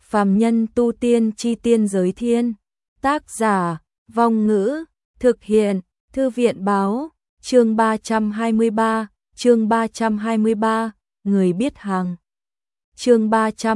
Phàm nhân tu tiên chi tiên giới thiên. Tác giả, Vong Ngữ, thực hiện, Thư viện báo, chương 323, người biết hàng. Chương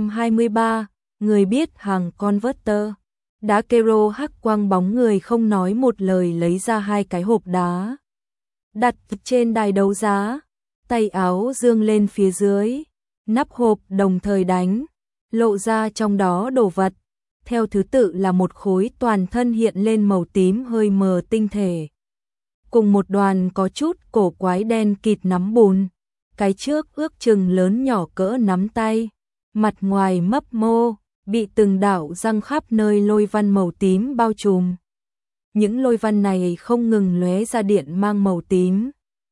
323, người biết hàng converter. Đá kero hắc quang bóng người không nói một lời lấy ra hai cái hộp đá. Đặt trên đài đấu giá, tay áo dương lên phía dưới, nắp hộp đồng thời đánh, lộ ra trong đó đồ vật. Theo thứ tự là một khối toàn thân hiện lên màu tím hơi mờ tinh thể. Cùng một đoàn có chút cổ quái đen kịt nắm bùn. Cái trước ước chừng lớn nhỏ cỡ nắm tay. Mặt ngoài mấp mô, bị từng đạo răng khắp nơi lôi văn màu tím bao trùm. Những lôi văn này không ngừng lóe ra điện mang màu tím.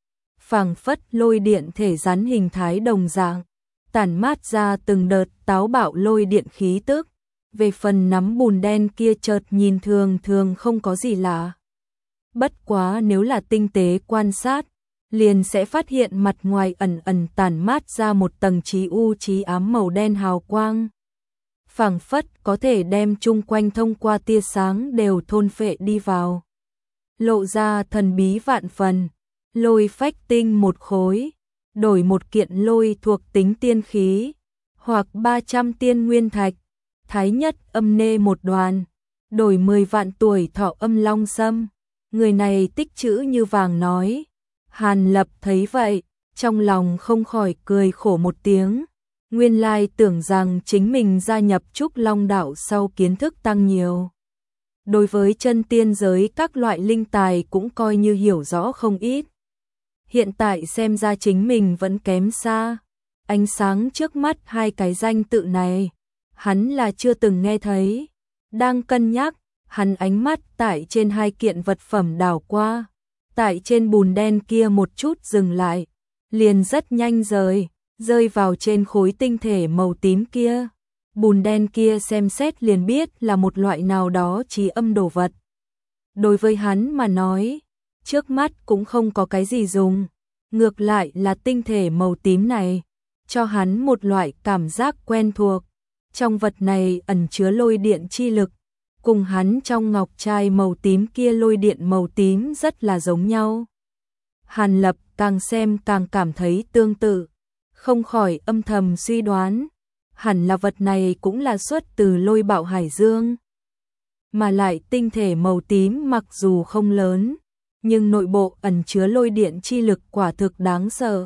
Phảng phất lôi điện thể rắn hình thái đồng dạng, tản mát ra từng đợt táo bạo lôi điện khí tức. Về phần nắm bùn đen kia chợt nhìn thường thường không có gì lạ. Bất quá nếu là tinh tế quan sát, liền sẽ phát hiện mặt ngoài ẩn ẩn tản mát ra một tầng chí ám màu đen hào quang. Phảng phất có thể đem chung quanh thông qua tia sáng đều thôn phệ đi vào. Lộ ra thần bí vạn phần, lôi phách tinh một khối, đổi một kiện lôi thuộc tính tiên khí, hoặc 300 tiên nguyên thạch. Thái nhất âm nê một đoàn, đổi 10 vạn tuổi thọ âm long sâm. Người này tích trữ như vàng nói. Hàn Lập thấy vậy, trong lòng không khỏi cười khổ một tiếng. Nguyên lai tưởng rằng chính mình gia nhập Trúc Long Đạo sau kiến thức tăng nhiều. Đối với chân tiên giới các loại linh tài cũng coi như hiểu rõ không ít. Hiện tại xem ra chính mình vẫn kém xa. Ánh sáng trước mắt hai cái danh tự này, hắn là chưa từng nghe thấy. Đang cân nhắc, hắn ánh mắt tại trên hai kiện vật phẩm đảo qua. Tại trên bùn đen kia một chút dừng lại, liền rất nhanh rơi vào trên khối tinh thể màu tím kia. Bùn đen kia xem xét liền biết là một loại nào đó trí âm đồ vật. Đối với hắn mà nói, trước mắt cũng không có cái gì dùng. Ngược lại là tinh thể màu tím này, cho hắn một loại cảm giác quen thuộc. Trong vật này ẩn chứa lôi điện chi lực, cùng hắn trong ngọc trai màu tím kia lôi điện màu tím rất là giống nhau. Hàn Lập càng xem càng cảm thấy tương tự, không khỏi âm thầm suy đoán, hẳn là vật này cũng là xuất từ lôi bạo hải dương. Mà lại tinh thể màu tím mặc dù không lớn, nhưng nội bộ ẩn chứa lôi điện chi lực quả thực đáng sợ.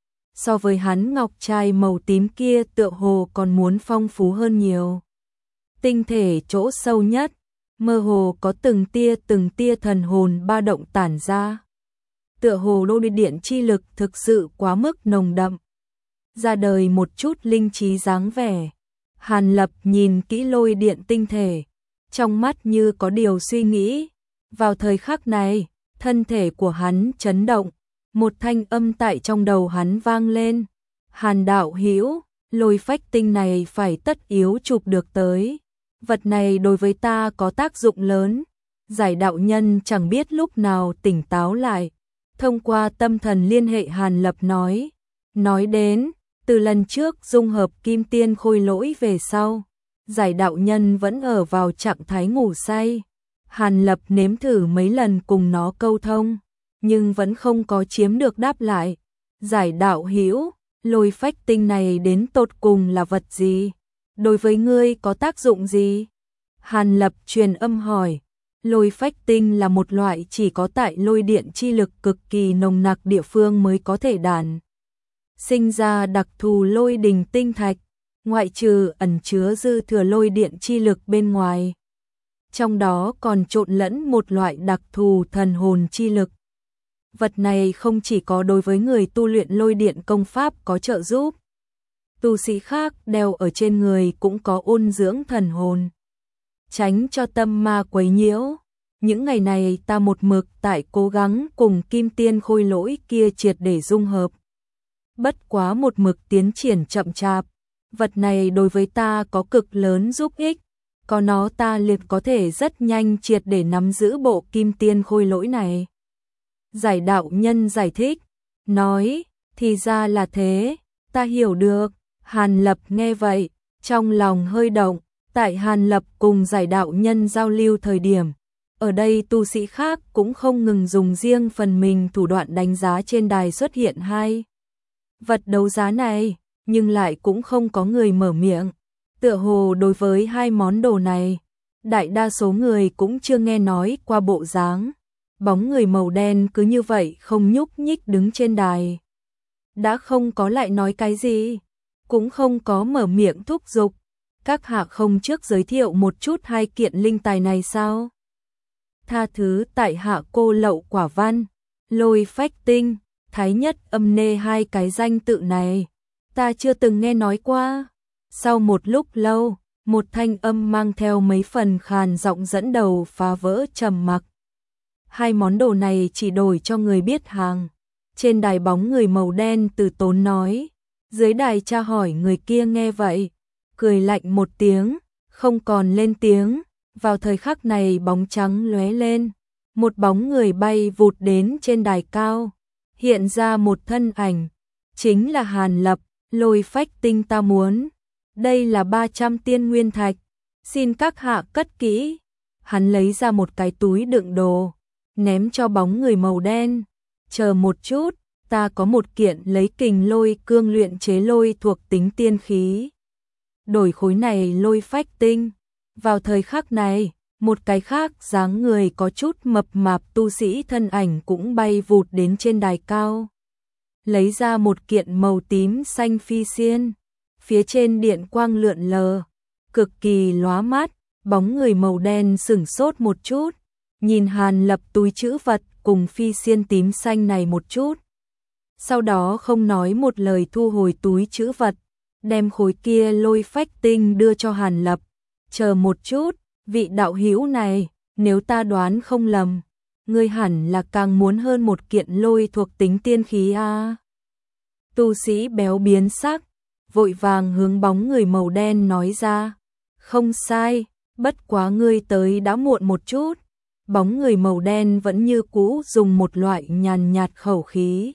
So với hắn ngọc trai màu tím kia tựa hồ còn muốn phong phú hơn nhiều. Tinh thể chỗ sâu nhất, mơ hồ có từng tia thần hồn ba động tản ra. Tựa hồ lôi điện chi lực thực sự quá mức nồng đậm. Ra đời một chút linh trí dáng vẻ. Hàn Lập nhìn kỹ lôi điện tinh thể, trong mắt như có điều suy nghĩ. Vào thời khắc này, thân thể của hắn chấn động, một thanh âm tại trong đầu hắn vang lên. Hàn đạo hữu, lôi phách tinh này phải tất yếu chụp được tới. Vật này đối với ta có tác dụng lớn. Giải đạo nhân chẳng biết lúc nào tỉnh táo lại. Thông qua tâm thần liên hệ Hàn Lập nói đến, từ lần trước dung hợp kim tiên khôi lỗi về sau, giải đạo nhân vẫn ở vào trạng thái ngủ say. Hàn Lập nếm thử mấy lần cùng nó câu thông, nhưng vẫn không có chiếm được đáp lại. Giải đạo hữu, lôi phách tinh này đến tột cùng là vật gì? Đối với ngươi có tác dụng gì? Hàn Lập truyền âm hỏi. Lôi phách tinh là một loại chỉ có tại lôi điện chi lực cực kỳ nồng nặc địa phương mới có thể đản sinh ra đặc thù lôi đình tinh thạch, ngoại trừ ẩn chứa dư thừa lôi điện chi lực bên ngoài. Trong đó còn trộn lẫn một loại đặc thù thần hồn chi lực. Vật này không chỉ có đối với người tu luyện lôi điện công pháp có trợ giúp. Tu sĩ khác đeo ở trên người cũng có ôn dưỡng thần hồn, tránh cho tâm ma quấy nhiễu. Những ngày này ta một mực tại cố gắng cùng kim tiên khôi lỗi kia triệt để dung hợp. Bất quá một mực tiến triển chậm chạp. Vật này đối với ta có cực lớn giúp ích. Có nó ta liệt có thể rất nhanh triệt để nắm giữ bộ kim tiên khôi lỗi này. Giải đạo nhân giải thích, nói, thì ra là thế, ta hiểu được. Hàn Lập nghe vậy, trong lòng hơi động, Tại Hàn Lập cùng giải đạo nhân giao lưu thời điểm, ở đây tu sĩ khác cũng không ngừng dùng riêng phần mình thủ đoạn đánh giá trên đài xuất hiện hai vật đấu giá này, nhưng lại cũng không có người mở miệng. Tựa hồ đối với hai món đồ này, đại đa số người cũng chưa nghe nói qua bộ dáng. Bóng người màu đen cứ như vậy không nhúc nhích đứng trên đài. Đã không có lại nói cái gì, cũng không có mở miệng thúc giục. Các hạ không trước giới thiệu một chút hai kiện linh tài này sao? Tha thứ tại hạ cô lậu quả văn, lôi phách tinh, thái nhất âm nê hai cái danh tự này. Ta chưa từng nghe nói qua. Sau một lúc lâu, một thanh âm mang theo mấy phần khàn giọng dẫn đầu phá vỡ trầm mặc. Hai món đồ này chỉ đổi cho người biết hàng. Trên đài bóng người màu đen từ tốn nói. Dưới đài tra hỏi người kia nghe vậy, cười lạnh một tiếng, không còn lên tiếng. Vào thời khắc này bóng trắng lóe lên, một bóng người bay vụt đến trên đài cao, hiện ra một thân ảnh, chính là Hàn Lập. Lôi phách tinh ta muốn, đây là 300 tiên nguyên thạch, xin các hạ cất kỹ. Hắn lấy ra một cái túi đựng đồ, ném cho bóng người màu đen. Chờ một chút, ta có một kiện lấy kình lôi cương luyện chế lôi thuộc tính tiên khí. Đổi khối này lôi phách tinh. Vào thời khắc này, một cái khác dáng người có chút mập mạp tu sĩ thân ảnh cũng bay vụt đến trên đài cao. Lấy ra một kiện màu tím xanh phi xiên, phía trên điện quang lượn lờ, cực kỳ lóa mắt. Bóng người màu đen sửng sốt một chút, nhìn Hàn Lập túi trữ vật cùng phi xiên tím xanh này một chút. Sau đó không nói một lời thu hồi túi trữ vật, đem khối kia lôi phách tinh đưa cho Hàn Lập. Chờ một chút, vị đạo hữu này, nếu ta đoán không lầm, ngươi hẳn là càng muốn hơn một kiện lôi thuộc tính tiên khí a. Tu sĩ béo biến sắc, vội vàng hướng bóng người màu đen nói ra. Không sai, bất quá ngươi tới đã muộn một chút. Bóng người màu đen vẫn như cũ dùng một loại nhàn nhạt khẩu khí.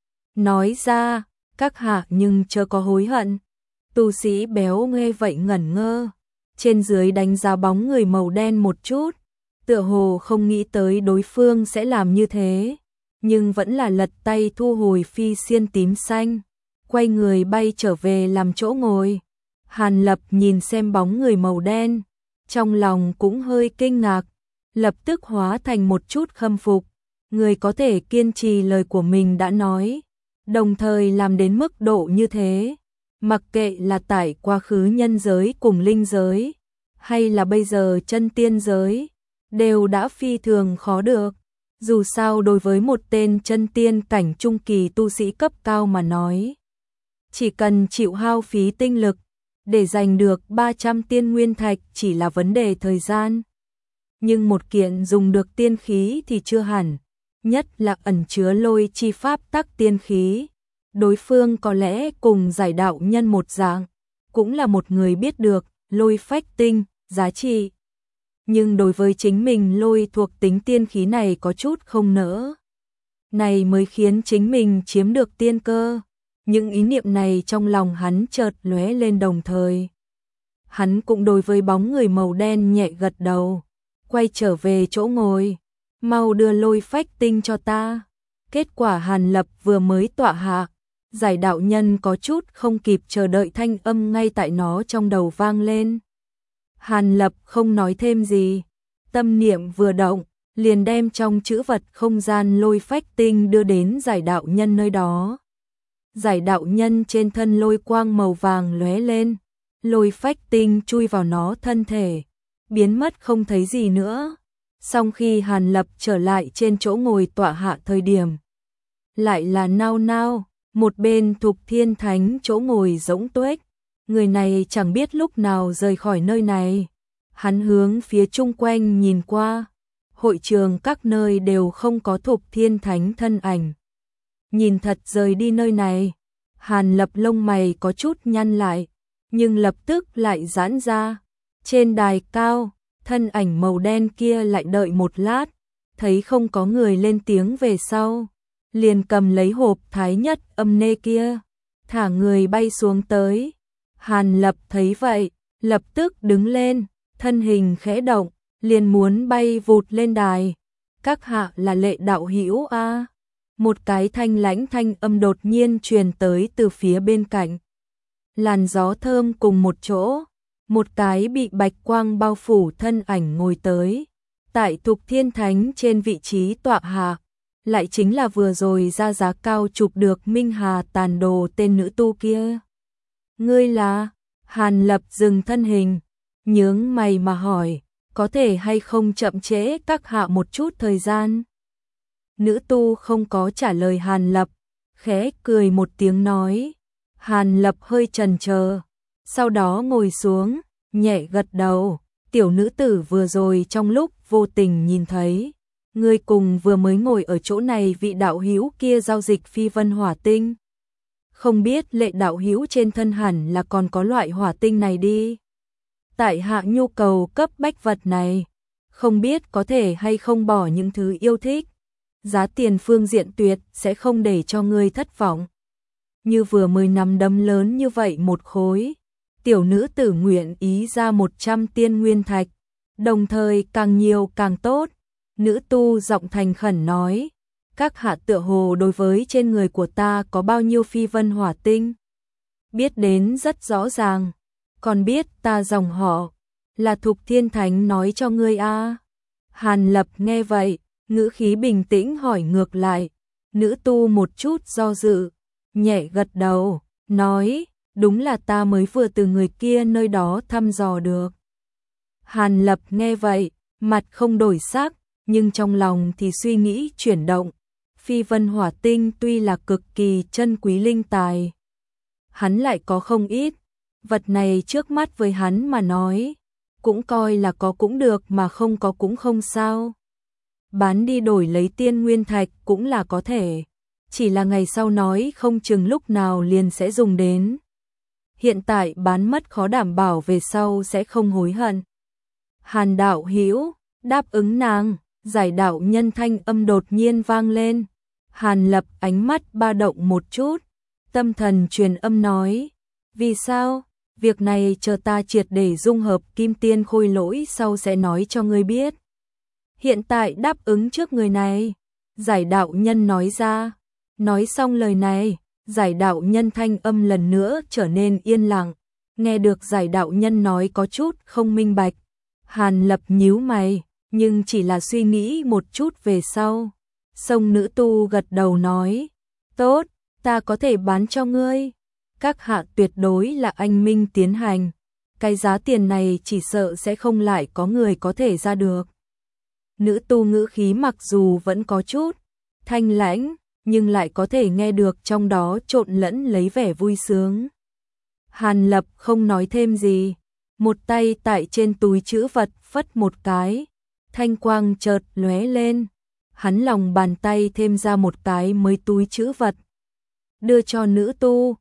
Nói ra, các hạ nhưng chớ có hối hận. Tu sĩ béo nghe vậy ngẩn ngơ, trên dưới đánh giá bóng người màu đen một chút, tựa hồ không nghĩ tới đối phương sẽ làm như thế, nhưng vẫn là lật tay thu hồi phi xiên tím xanh, quay người bay trở về làm chỗ ngồi. Hàn Lập nhìn xem bóng người màu đen, trong lòng cũng hơi kinh ngạc, lập tức hóa thành một chút khâm phục. Người có thể kiên trì lời của mình đã nói, đồng thời làm đến mức độ như thế, mặc kệ là tại quá khứ nhân giới cùng linh giới, hay là bây giờ chân tiên giới, đều đã phi thường khó được. Dù sao đối với một tên chân tiên cảnh trung kỳ tu sĩ cấp cao mà nói, chỉ cần chịu hao phí tinh lực để giành được 300 tiên nguyên thạch chỉ là vấn đề thời gian. Nhưng một kiện dùng được tiên khí thì chưa hẳn, nhất là ẩn chứa lôi chi pháp tắc tiên khí. Đối phương có lẽ cùng giải đạo nhân một dạng, cũng là một người biết được lôi phách tinh, giá trị. Nhưng đối với chính mình lôi thuộc tính tiên khí này có chút không nỡ. Này mới khiến chính mình chiếm được tiên cơ. Những ý niệm này trong lòng hắn chợt lóe lên đồng thời. Hắn cũng đối với bóng người màu đen nhẹ gật đầu, quay trở về chỗ ngồi. Mau đưa lôi phách tinh cho ta. Kết quả Hàn Lập vừa mới tọa hạ, giải đạo nhân có chút không kịp chờ đợi thanh âm ngay tại nó trong đầu vang lên. Hàn Lập không nói thêm gì, tâm niệm vừa động, liền đem trong chữ vật không gian lôi phách tinh đưa đến giải đạo nhân nơi đó. Giải đạo nhân trên thân lôi quang màu vàng lóe lên, lôi phách tinh chui vào nó thân thể, biến mất không thấy gì nữa. Song khi Hàn Lập trở lại trên chỗ ngồi tọa hạ thời điểm, lại là nao nao, một bên Thục Thiên Thánh chỗ ngồi rỗng tuếch. Người này chẳng biết lúc nào rời khỏi nơi này. Hắn hướng phía chung quanh nhìn qua, hội trường các nơi đều không có Thục Thiên Thánh thân ảnh. Nhìn thật rời đi nơi này, Hàn Lập lông mày có chút nhăn lại, nhưng lập tức lại giãn ra. Trên đài cao, thân ảnh màu đen kia lại đợi một lát, thấy không có người lên tiếng về sau, liền cầm lấy hộp thái nhất âm nê kia, thả người bay xuống tới. Hàn Lập thấy vậy, lập tức đứng lên, thân hình khẽ động, liền muốn bay vụt lên đài. Các hạ là Lệ đạo hữu a? Một cái thanh lãnh thanh âm đột nhiên truyền tới từ phía bên cạnh. Làn gió thơm cùng một chỗ, một cái bị bạch quang bao phủ thân ảnh ngồi tới. Tại Thục Thiên Thánh trên vị trí tọa hạ, lại chính là vừa rồi ra giá cao chụp được Minh Hà tàn đồ tên nữ tu kia. Ngươi là? Hàn Lập dừng thân hình, nhướng mày mà hỏi, có thể hay không chậm trễ các hạ một chút thời gian? Nữ tu không có trả lời Hàn Lập, khẽ cười một tiếng nói. Hàn Lập hơi chần chờ, sau đó ngồi xuống, nhẹ gật đầu. Tiểu nữ tử vừa rồi trong lúc vô tình nhìn thấy, ngươi cùng vừa mới ngồi ở chỗ này vị đạo hữu kia giao dịch phi vân hỏa tinh. Không biết Lệ đạo hữu trên thân hẳn là còn có loại hỏa tinh này đi. Tại hạ nhu cầu cấp bách vật này, không biết có thể hay không bỏ những thứ yêu thích. Giá tiền phương diện tuyệt sẽ không để cho ngươi thất vọng. Như vừa mới nắm đấm lớn như vậy một khối, tiểu nữ tử nguyện ý ra 100 tiên nguyên thạch, đồng thời càng nhiều càng tốt. Nữ tu giọng thành khẩn nói, các hạ tựa hồ đối với trên người của ta có bao nhiêu phi vân hỏa tinh. Biết đến rất rõ ràng, còn biết ta dòng họ, là Thục Thiên Thánh nói cho ngươi a? Hàn Lập nghe vậy, ngữ khí bình tĩnh hỏi ngược lại. Nữ tu một chút do dự, nhẹ gật đầu, nói, đúng là ta mới vừa từ người kia nơi đó thăm dò được. Hàn Lập nghe vậy, mặt không đổi sắc, nhưng trong lòng thì suy nghĩ chuyển động. Phi vân hỏa tinh tuy là cực kỳ chân quý linh tài, hắn lại có không ít. Vật này trước mắt với hắn mà nói, cũng coi là có cũng được mà không có cũng không sao. Bán đi đổi lấy tiên nguyên thạch cũng là có thể, chỉ là ngày sau nói không chừng lúc nào liền sẽ dùng đến. Hiện tại bán mất khó đảm bảo về sau sẽ không hối hận. Hàn đạo hữu, đáp ứng nàng, giải đạo nhân thanh âm đột nhiên vang lên. Hàn Lập ánh mắt ba động một chút, tâm thần truyền âm nói, vì sao? Việc này chờ ta triệt để dung hợp kim tiên khôi lỗi sau sẽ nói cho ngươi biết. Hiện tại đáp ứng trước người này, giải đạo nhân nói ra. Nói xong lời này, giải đạo nhân thanh âm lần nữa trở nên yên lặng. Nghe được giải đạo nhân nói có chút không minh bạch. Hàn Lập nhíu mày, nhưng chỉ là suy nghĩ một chút về sau. Song nữ tu gật đầu nói, tốt, ta có thể bán cho ngươi. Các hạ tuyệt đối là anh minh tiến hành. Cái giá tiền này chỉ sợ sẽ không lại có người có thể ra được. Nữ tu ngữ khí mặc dù vẫn có chút thanh lãnh, nhưng lại có thể nghe được trong đó trộn lẫn lấy vẻ vui sướng. Hàn Lập không nói thêm gì, một tay tại trên túi trữ vật phất một cái, thanh quang chợt lóe lên, hắn lòng bàn tay thêm ra một cái mới túi trữ vật, đưa cho nữ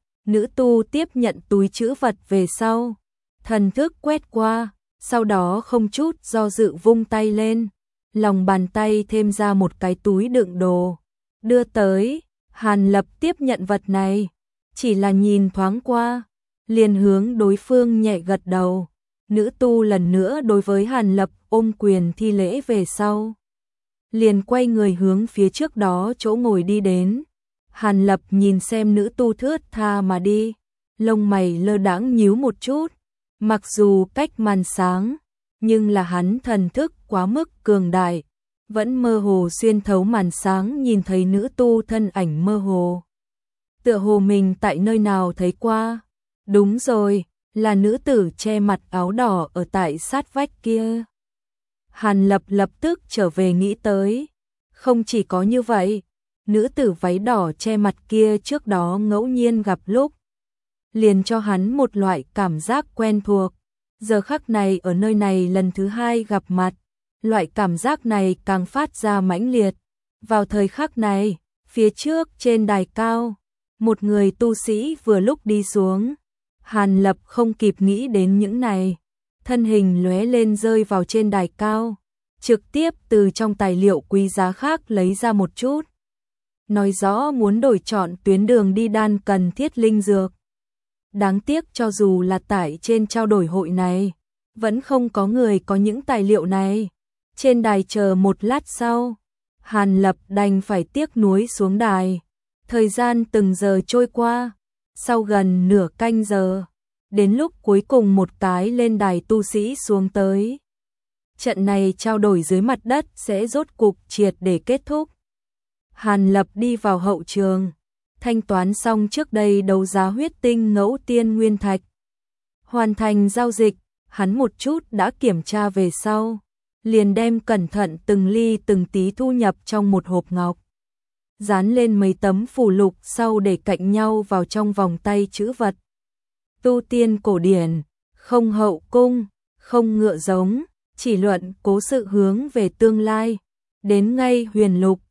tu tiếp nhận túi trữ vật về sau, thần thức quét qua, sau đó không chút do dự vung tay lên, lòng bàn tay thêm ra một cái túi đựng đồ, đưa tới. Hàn Lập tiếp nhận vật này, chỉ là nhìn thoáng qua, liền hướng đối phương nhẹ gật đầu. Nữ tu lần nữa đối với Hàn Lập ôm quyền thi lễ về sau, liền quay người hướng phía trước đó chỗ ngồi đi đến. Hàn Lập nhìn xem nữ tu thướt tha mà đi, lông mày lơ đãng nhíu một chút, mặc dù cách màn sáng, nhưng là hắn thần thức quá mức cường đại, vẫn mơ hồ xuyên thấu màn sáng nhìn thấy nữ tu thân ảnh mơ hồ. Tựa hồ mình tại nơi nào thấy qua, đúng rồi, là nữ tử che mặt áo đỏ ở tại sát vách kia. Hàn Lập lập tức trở về nghĩ tới, không chỉ có như vậy, nữ tử váy đỏ che mặt kia trước đó ngẫu nhiên gặp lúc, liền cho hắn một loại cảm giác quen thuộc. Giờ khắc này ở nơi này lần thứ hai gặp mặt, loại cảm giác này càng phát ra mãnh liệt. Vào thời khắc này, phía trước trên đài cao, một người tu sĩ vừa lúc đi xuống. Hàn Lập không kịp nghĩ đến những này, thân hình lóe lên rơi vào trên đài cao, trực tiếp từ trong tài liệu quý giá khác lấy ra một chút. Nói rõ muốn đổi chọn tuyến đường đi đan cần thiết linh dược. Đáng tiếc cho dù là tải trên trao đổi hội này, vẫn không có người có những tài liệu này. Trên đài chờ một lát sau, Hàn Lập đành phải tiếc nuối xuống đài. Thời gian từng giờ trôi qua, sau gần nửa canh giờ, đến lúc cuối cùng một cái lên đài tu sĩ xuống tới. Trận này trao đổi dưới mặt đất sẽ rốt cục triệt để kết thúc. Hàn Lập đi vào hậu trường, thanh toán xong trước đây đấu giá huyết tinh ngẫu tiên nguyên thạch. Hoàn thành giao dịch, hắn một chút đã kiểm tra về sau, liền đem cẩn thận từng ly từng tí thu nhập trong một hộp ngọc. Dán lên mấy tấm phù lục sau để cạnh nhau vào trong vòng tay chữ vật. Tu tiên cổ điển, không hậu cung, không ngựa giống, chỉ luận cố sự hướng về tương lai, đến ngay huyền lục,